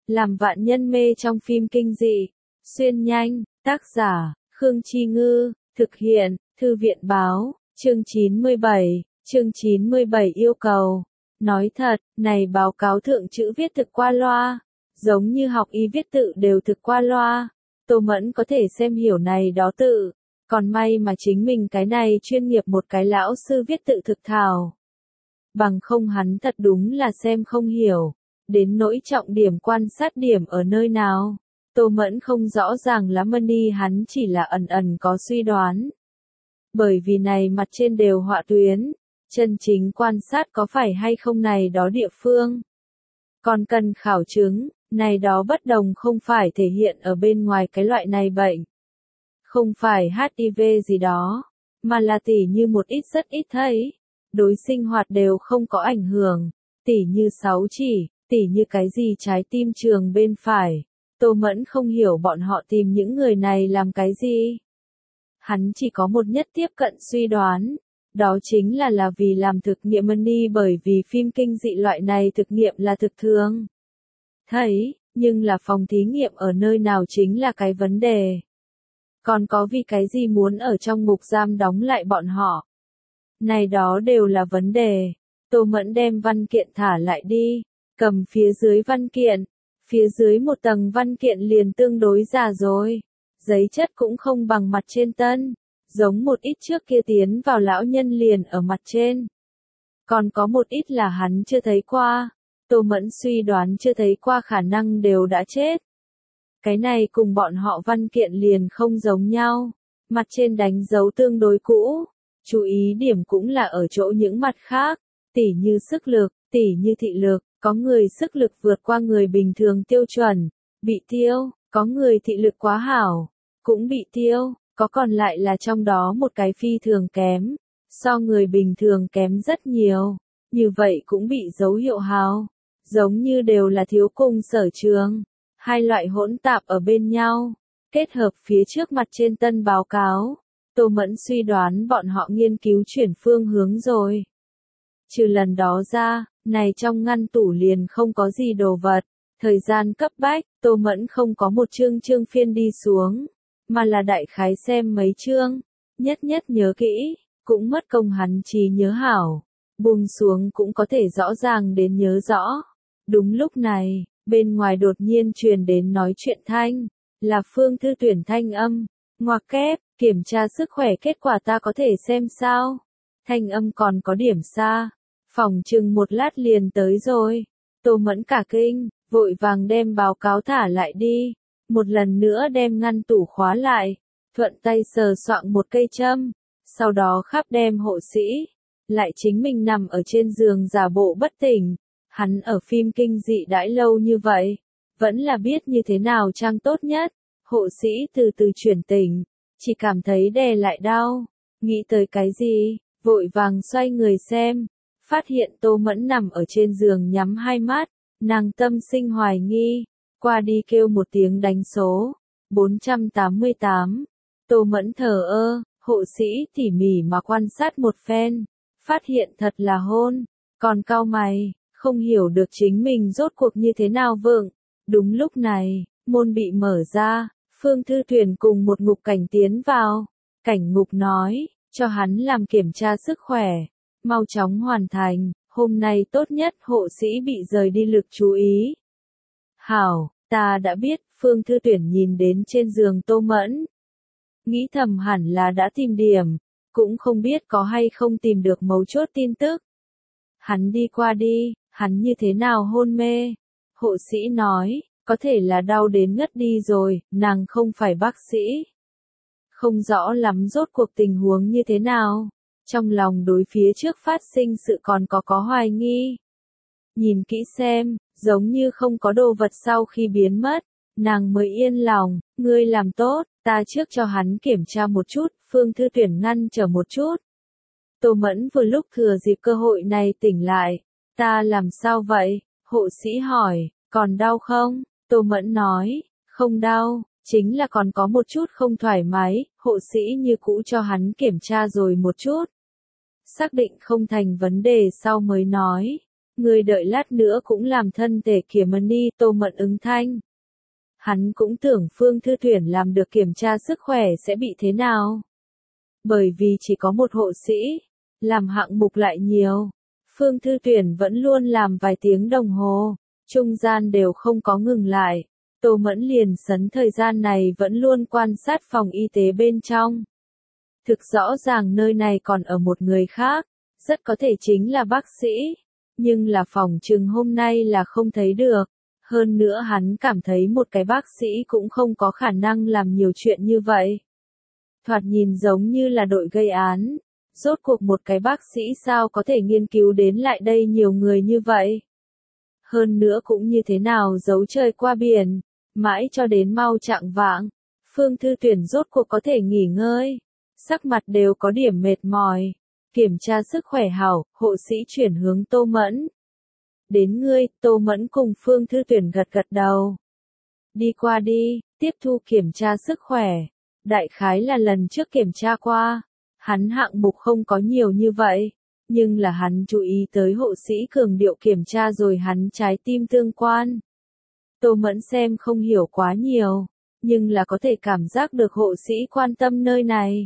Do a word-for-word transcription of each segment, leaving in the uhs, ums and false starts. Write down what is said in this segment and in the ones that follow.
làm vạn nhân mê trong phim kinh dị. Xuyên nhanh, tác giả, Khương Chi Ngư, thực hiện, Thư viện Báo, chương chín mươi bảy, chương chín mươi bảy yêu cầu. Nói thật, này báo cáo thượng chữ viết thực qua loa, giống như học y viết tự đều thực qua loa. Tô Mẫn có thể xem hiểu này đó tự, còn may mà chính mình cái này chuyên nghiệp một cái lão sư viết tự thực thảo. Bằng không hắn thật đúng là xem không hiểu, đến nỗi trọng điểm quan sát điểm ở nơi nào. Tô Mẫn không rõ ràng lắm đi, hắn chỉ là ẩn ẩn có suy đoán. Bởi vì này mặt trên đều họa tuyến, chân chính quan sát có phải hay không này đó địa phương. Còn cần khảo chứng, này đó bất đồng không phải thể hiện ở bên ngoài cái loại này bệnh. Không phải hát i vê gì đó, mà là tỉ như một ít rất ít thấy. Đối sinh hoạt đều không có ảnh hưởng, tỉ như sáu chỉ, tỉ như cái gì trái tim trường bên phải. Tô Mẫn không hiểu bọn họ tìm những người này làm cái gì. Hắn chỉ có một nhất tiếp cận suy đoán, đó chính là là vì làm thực nghiệm đi, bởi vì phim kinh dị loại này thực nghiệm là thực thường thấy, nhưng là phòng thí nghiệm ở nơi nào chính là cái vấn đề. Còn có vì cái gì muốn ở trong ngục giam đóng lại bọn họ. Này đó đều là vấn đề. Tô Mẫn đem văn kiện thả lại đi, cầm phía dưới văn kiện. Phía dưới một tầng văn kiện liền tương đối già rồi. Giấy chất cũng không bằng mặt trên tân. Giống một ít trước kia tiến vào lão nhân liền ở mặt trên. Còn có một ít là hắn chưa thấy qua. Tô Mẫn suy đoán chưa thấy qua khả năng đều đã chết. Cái này cùng bọn họ văn kiện liền không giống nhau. Mặt trên đánh dấu tương đối cũ. Chú ý điểm cũng là ở chỗ những mặt khác. Tỉ như sức lực, tỉ như thị lực. Có người sức lực vượt qua người bình thường tiêu chuẩn, bị tiêu, có người thị lực quá hảo, cũng bị tiêu, có còn lại là trong đó một cái phi thường kém, so người bình thường kém rất nhiều, như vậy cũng bị dấu hiệu hao, giống như đều là thiếu cùng sở trường, hai loại hỗn tạp ở bên nhau, kết hợp phía trước mặt trên tân báo cáo, Tô Mẫn suy đoán bọn họ nghiên cứu chuyển phương hướng rồi. Trừ lần đó ra, này trong ngăn tủ liền không có gì đồ vật, thời gian cấp bách, Tô Mẫn không có một chương chương phiên đi xuống, mà là đại khái xem mấy chương, nhất nhất nhớ kỹ, cũng mất công hắn trí nhớ hảo, buông xuống cũng có thể rõ ràng đến nhớ rõ. Đúng lúc này, bên ngoài đột nhiên truyền đến nói chuyện thanh, là Phương Thư Tuyển thanh âm, ngoặc kép, kiểm tra sức khỏe kết quả ta có thể xem sao, thanh âm còn có điểm xa. Phòng chừng một lát liền tới rồi. Tô Mẫn cả kinh, vội vàng đem báo cáo thả lại đi. Một lần nữa đem ngăn tủ khóa lại. Thuận tay sờ soạng một cây châm. Sau đó khắp đem hộ sĩ. Lại chính mình nằm ở trên giường giả bộ bất tỉnh. Hắn ở phim kinh dị đãi lâu như vậy. Vẫn là biết như thế nào trang tốt nhất. Hộ sĩ từ từ chuyển tỉnh. Chỉ cảm thấy đè lại đau. Nghĩ tới cái gì, vội vàng xoay người xem. Phát hiện Tô Mẫn nằm ở trên giường nhắm hai mắt, nàng tâm sinh hoài nghi, qua đi kêu một tiếng đánh số, bốn trăm tám mươi tám. Tô Mẫn thờ ơ, hộ sĩ tỉ mỉ mà quan sát một phen, phát hiện thật là hôn, còn cau mày, không hiểu được chính mình rốt cuộc như thế nào vượng. Đúng lúc này, môn bị mở ra, Phương Thư Tuyển cùng một ngục cảnh tiến vào, cảnh ngục nói, cho hắn làm kiểm tra sức khỏe. Mau chóng hoàn thành, hôm nay tốt nhất hộ sĩ bị rời đi lực chú ý. Hảo, ta đã biết, Phương Thư Tuyển nhìn đến trên giường Tô Mẫn. Nghĩ thầm hẳn là đã tìm điểm, cũng không biết có hay không tìm được mấu chốt tin tức. Hắn đi qua đi, hắn như thế nào hôn mê? Hộ sĩ nói, có thể là đau đến ngất đi rồi, nàng không phải bác sĩ. Không rõ lắm rốt cuộc tình huống như thế nào. Trong lòng đối phía trước phát sinh sự còn có có hoài nghi. Nhìn kỹ xem, giống như không có đồ vật sau khi biến mất, nàng mới yên lòng, ngươi làm tốt, ta trước cho hắn kiểm tra một chút, Phương Thư Tuyển ngăn trở một chút. Tô Mẫn vừa lúc thừa dịp cơ hội này tỉnh lại, ta làm sao vậy? Hộ sĩ hỏi, còn đau không? Tô Mẫn nói, không đau, chính là còn có một chút không thoải mái, hộ sĩ như cũ cho hắn kiểm tra rồi một chút. Xác định không thành vấn đề sau mới nói, Ngươi đợi lát nữa cũng làm thân thể kiểm ni. Tô Mẫn ứng thanh. Hắn cũng tưởng Phương Thư Tuyển làm được kiểm tra sức khỏe sẽ bị thế nào. Bởi vì chỉ có một hộ sĩ, làm hạng mục lại nhiều. Phương Thư Tuyển vẫn luôn làm vài tiếng đồng hồ, trung gian đều không có ngừng lại. Tô Mẫn liền sấn thời gian này vẫn luôn quan sát phòng y tế bên trong. Thực rõ ràng nơi này còn ở một người khác, rất có thể chính là bác sĩ, nhưng là phòng trừng hôm nay là không thấy được. Hơn nữa hắn cảm thấy một cái bác sĩ cũng không có khả năng làm nhiều chuyện như vậy. Thoạt nhìn giống như là đội gây án. Rốt cuộc một cái bác sĩ sao có thể nghiên cứu đến lại đây nhiều người như vậy? Hơn nữa cũng như thế nào giấu trời qua biển, mãi cho đến mau chạng vạng, Phương Thư Tuyển rốt cuộc có thể nghỉ ngơi, sắc mặt đều có điểm mệt mỏi. Kiểm tra sức khỏe hảo, hộ sĩ chuyển hướng Tô Mẫn. Đến ngươi, Tô Mẫn cùng Phương Thư Tuyển gật gật đầu. Đi qua đi, tiếp thu kiểm tra sức khỏe. Đại khái là lần trước kiểm tra qua. Hắn hạng mục không có nhiều như vậy, nhưng là hắn chú ý tới hộ sĩ cường điệu kiểm tra rồi hắn trái tim tương quan. Tô Mẫn xem không hiểu quá nhiều, nhưng là có thể cảm giác được hộ sĩ quan tâm nơi này.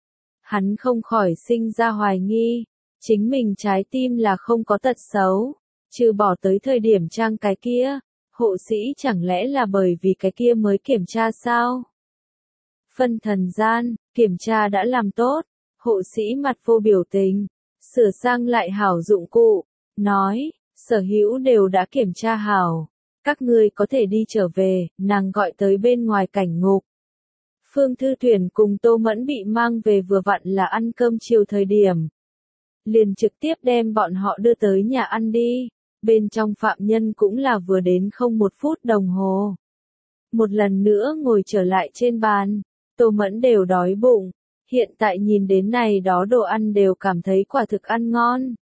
Hắn không khỏi sinh ra hoài nghi, chính mình trái tim là không có tật xấu, trừ bỏ tới thời điểm trang cái kia, hộ sĩ chẳng lẽ là bởi vì cái kia mới kiểm tra sao? Phân thần gian, kiểm tra đã làm tốt. Hộ sĩ mặt vô biểu tình, sửa sang lại hảo dụng cụ, nói, sở hữu đều đã kiểm tra hảo, các ngươi có thể đi trở về. Nàng gọi tới bên ngoài cảnh ngục. Phương Thư Tuyển cùng Tô Mẫn bị mang về vừa vặn là ăn cơm chiều thời điểm. Liền trực tiếp đem bọn họ đưa tới nhà ăn đi, bên trong phạm nhân cũng là vừa đến không một phút đồng hồ. Một lần nữa ngồi trở lại trên bàn, Tô Mẫn đều đói bụng. Hiện tại nhìn đến này đó đồ ăn đều cảm thấy quả thực ăn ngon.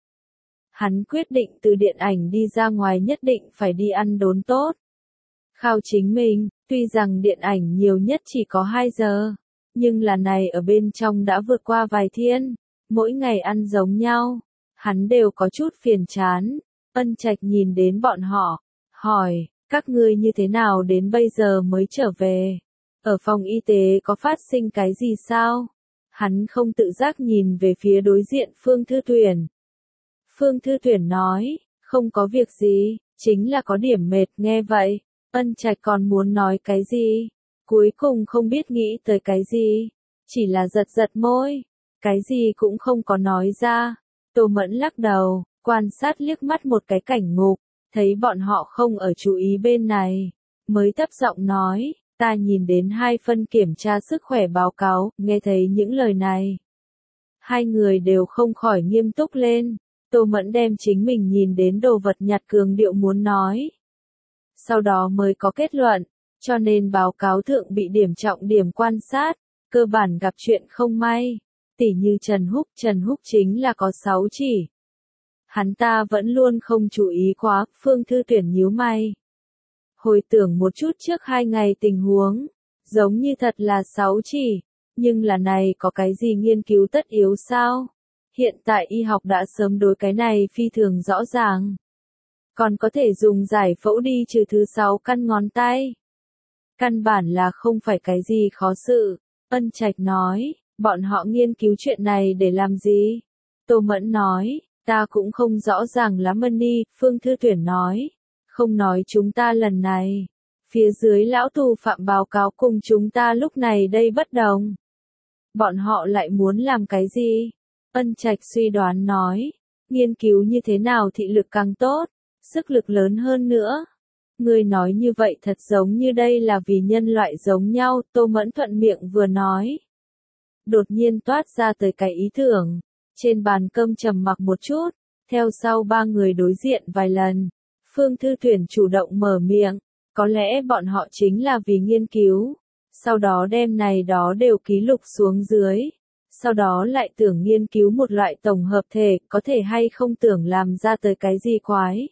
Hắn quyết định từ điện ảnh đi ra ngoài nhất định phải đi ăn đốn tốt. Khao chính mình, tuy rằng điện ảnh nhiều nhất chỉ có hai giờ, nhưng là này ở bên trong đã vượt qua vài thiên, mỗi ngày ăn giống nhau, hắn đều có chút phiền chán. Ân Trạch nhìn đến bọn họ, hỏi, các ngươi như thế nào đến bây giờ mới trở về? Ở phòng y tế có phát sinh cái gì sao? Hắn không tự giác nhìn về phía đối diện Phương Thư Tuyển. Phương Thư Tuyển nói, không có việc gì, chính là có điểm mệt. Nghe vậy, Ân Trạch còn muốn nói cái gì, cuối cùng không biết nghĩ tới cái gì, chỉ là giật giật môi, cái gì cũng không có nói ra. Tô Mẫn lắc đầu, quan sát liếc mắt một cái cảnh ngục, thấy bọn họ không ở chú ý bên này, mới thấp giọng nói. Ta nhìn đến hai phân kiểm tra sức khỏe báo cáo. Nghe thấy những lời này, hai người đều không khỏi nghiêm túc lên. Tô Mẫn đem chính mình nhìn đến đồ vật nhặt cường điệu muốn nói, sau đó mới có kết luận, cho nên báo cáo thượng bị điểm trọng điểm quan sát, cơ bản gặp chuyện không may, tỉ như Trần Húc. Trần Húc chính là có sáu chỉ. Hắn ta vẫn luôn không chú ý quá. Phương Thư Tuyển nhíu mày, hồi tưởng một chút trước hai ngày tình huống, giống như thật là sáu chỉ, nhưng là này có cái gì nghiên cứu tất yếu sao? Hiện tại y học đã sớm đối cái này phi thường rõ ràng. Còn có thể dùng giải phẫu đi trừ thứ sáu căn ngón tay. Căn bản là không phải cái gì khó sự. Ân Trạch nói, bọn họ nghiên cứu chuyện này để làm gì? Tô Mẫn nói, ta cũng không rõ ràng lắm ân ni. Phương Thư Tuyển nói, không nói chúng ta lần này, phía dưới lão tù phạm báo cáo cùng chúng ta lúc này đây bất đồng. Bọn họ lại muốn làm cái gì? Ân Trạch suy đoán nói, nghiên cứu như thế nào thị lực càng tốt, sức lực lớn hơn nữa. Ngươi nói như vậy thật giống như đây là vì nhân loại giống nhau. Tô Mẫn thuận miệng vừa nói, đột nhiên toát ra tới cái ý tưởng. Trên bàn cơm trầm mặc một chút, theo sau ba người đối diện vài lần. Phương Thư Tuyển chủ động mở miệng, có lẽ bọn họ chính là vì nghiên cứu, sau đó đem này đó đều ký lục xuống dưới, sau đó lại tưởng nghiên cứu một loại tổng hợp thể, có thể hay không tưởng làm ra tới cái gì quái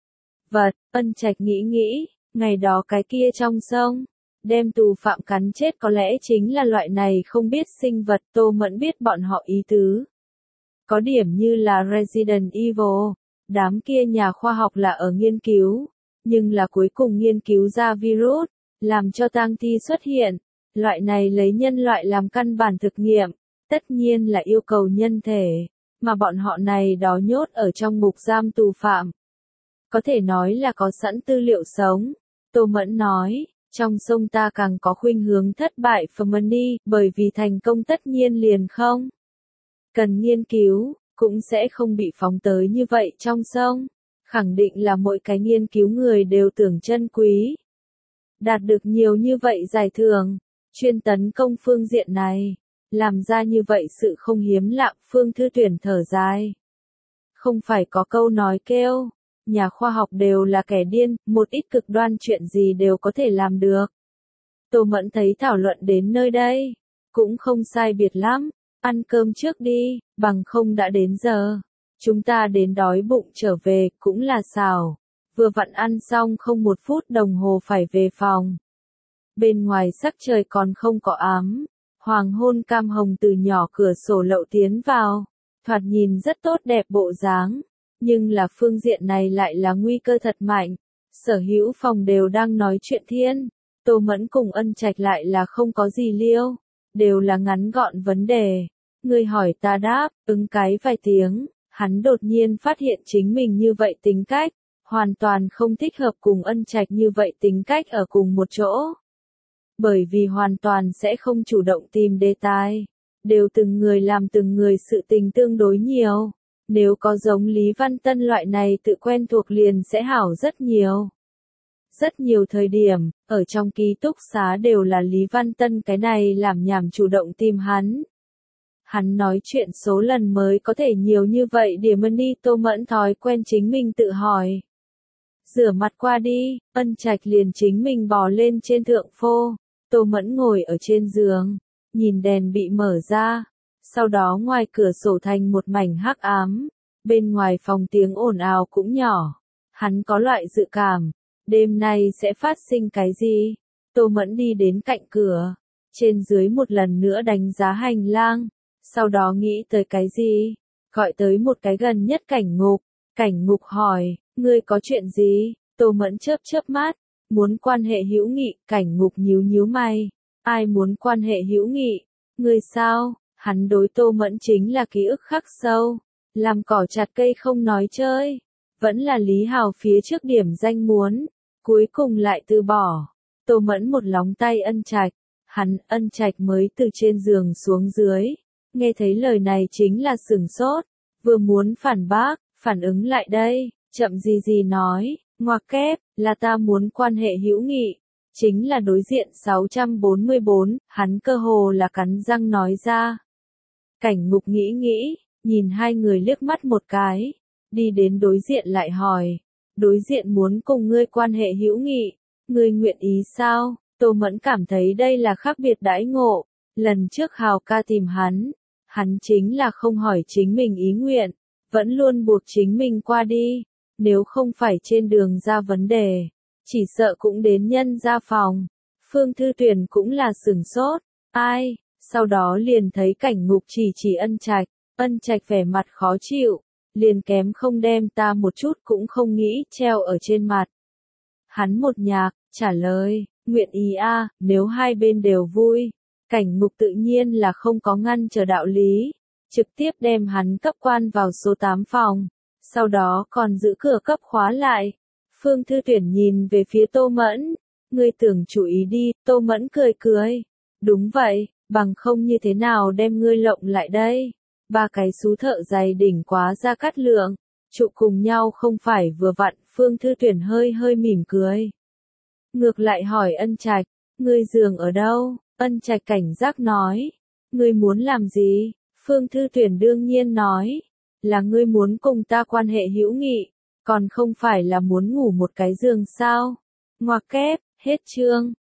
vật. Ân Trạch nghĩ nghĩ, ngày đó cái kia trong sông, đem tù phạm cắn chết có lẽ chính là loại này không biết sinh vật. Tô Mẫn biết bọn họ ý tứ, có điểm như là Resident Evil. Đám kia nhà khoa học là ở nghiên cứu, nhưng là cuối cùng nghiên cứu ra virus, làm cho tang thi xuất hiện. Loại này lấy nhân loại làm căn bản thực nghiệm, tất nhiên là yêu cầu nhân thể, mà bọn họ này đó nhốt ở trong ngục giam tù phạm. Có thể nói là có sẵn tư liệu sống. Tô Mẫn nói, trong sông ta càng có khuynh hướng thất bại Fermani, bởi vì thành công tất nhiên liền không cần nghiên cứu, cũng sẽ không bị phóng tới như vậy trong sông. Khẳng định là mỗi cái nghiên cứu người đều tưởng chân quý. Đạt được nhiều như vậy giải thưởng, chuyên tấn công phương diện này, làm ra như vậy sự không hiếm lạ. Phương Thư Tuyển thở dài. Không phải có câu nói kêu, nhà khoa học đều là kẻ điên, một ít cực đoan chuyện gì đều có thể làm được. Tô Mẫn thấy thảo luận đến nơi đây, cũng không sai biệt lắm, ăn cơm trước đi, bằng không đã đến giờ. Chúng ta đến đói bụng trở về, cũng là xảo. Vừa vặn ăn xong không một phút đồng hồ phải về phòng. Bên ngoài sắc trời còn không có ám, hoàng hôn cam hồng từ nhỏ cửa sổ lậu tiến vào, thoạt nhìn rất tốt đẹp bộ dáng, nhưng là phương diện này lại là nguy cơ thật mạnh. Sở hữu phòng đều đang nói chuyện thiên, Tô Mẫn cùng Ân Trạch lại là không có gì liêu, đều là ngắn gọn vấn đề. Người hỏi ta đáp, ứng cái vài tiếng, hắn đột nhiên phát hiện chính mình như vậy tính cách, hoàn toàn không thích hợp cùng Ân Trạch như vậy tính cách ở cùng một chỗ. Bởi vì hoàn toàn sẽ không chủ động tìm đề tài, đều từng người làm từng người sự tình tương đối nhiều. Nếu có giống Lý Văn Tân loại này tự quen thuộc liền sẽ hảo rất nhiều. Rất nhiều thời điểm, ở trong ký túc xá đều là Lý Văn Tân cái này làm nhảm chủ động tìm hắn. Hắn nói chuyện số lần mới có thể nhiều như vậy điểm đi. Tô Mẫn thói quen chính mình tự hỏi. Rửa mặt qua đi, Ân Trạch liền chính mình bò lên trên thượng phô. Tô Mẫn ngồi ở trên giường, nhìn đèn bị mở ra. Sau đó ngoài cửa sổ thành một mảnh hắc ám, bên ngoài phòng tiếng ồn ào cũng nhỏ. Hắn có loại dự cảm, đêm nay sẽ phát sinh cái gì? Tô Mẫn đi đến cạnh cửa, trên dưới một lần nữa đánh giá hành lang, sau đó nghĩ tới cái gì? Gọi tới một cái gần nhất Cảnh Ngục. Cảnh Ngục hỏi, ngươi có chuyện gì? Tô Mẫn chớp chớp mắt, muốn quan hệ hữu nghị. Cảnh Ngục nhíu nhíu mày, ai muốn quan hệ hữu nghị? Ngươi sao? Hắn đối Tô Mẫn chính là ký ức khắc sâu, làm cỏ chặt cây không nói chơi, vẫn là Lý Hào phía trước điểm danh muốn, cuối cùng lại từ bỏ. Tô Mẫn một lóng tay Ân Trạch, hắn Ân Trạch mới từ trên giường xuống dưới, nghe thấy lời này chính là sửng sốt, vừa muốn phản bác, phản ứng lại đây, chậm gì gì nói, ngoặc kép, là ta muốn quan hệ hữu nghị. Chính là đối diện sáu trăm bốn mươi bốn, hắn cơ hồ là cắn răng nói ra. Cảnh Ngục nghĩ nghĩ, nhìn hai người liếc mắt một cái, đi đến đối diện lại hỏi, đối diện muốn cùng ngươi quan hệ hữu nghị, ngươi nguyện ý sao? Tô Mẫn cảm thấy đây là khác biệt đãi ngộ, lần trước Hào ca tìm hắn, hắn chính là không hỏi chính mình ý nguyện, vẫn luôn buộc chính mình qua đi, nếu không phải trên đường ra vấn đề, chỉ sợ cũng đến nhân ra phòng. Phương Thư Tuyển cũng là sửng sốt, ai? Sau đó liền thấy Cảnh Ngục chỉ chỉ Ân Trạch, Ân Trạch vẻ mặt khó chịu, liền kém không đem ta một chút cũng không nghĩ treo ở trên mặt. Hắn một nhạc, trả lời, nguyện ý a, nếu hai bên đều vui. Cảnh Ngục tự nhiên là không có ngăn chờ đạo lý, trực tiếp đem hắn cấp quan vào số tám phòng, sau đó còn giữ cửa cấp khóa lại. Phương Thư Tuyển nhìn về phía Tô Mẫn, ngươi tưởng chú ý đi. Tô Mẫn cười cười, đúng vậy, bằng không như thế nào đem ngươi lộng lại đây. Ba cái xú thợ dày đỉnh quá Gia Cát Lượng, trụ cùng nhau không phải vừa vặn. Phương Thư Tuyển hơi hơi mỉm cười, ngược lại hỏi Ân Trạch, ngươi giường ở đâu? Ân Trạch cảnh giác nói, ngươi muốn làm gì? Phương Thư Tuyển đương nhiên nói, là ngươi muốn cùng ta quan hệ hữu nghị, còn không phải là muốn ngủ một cái giường sao? Ngoặc kép, hết chương.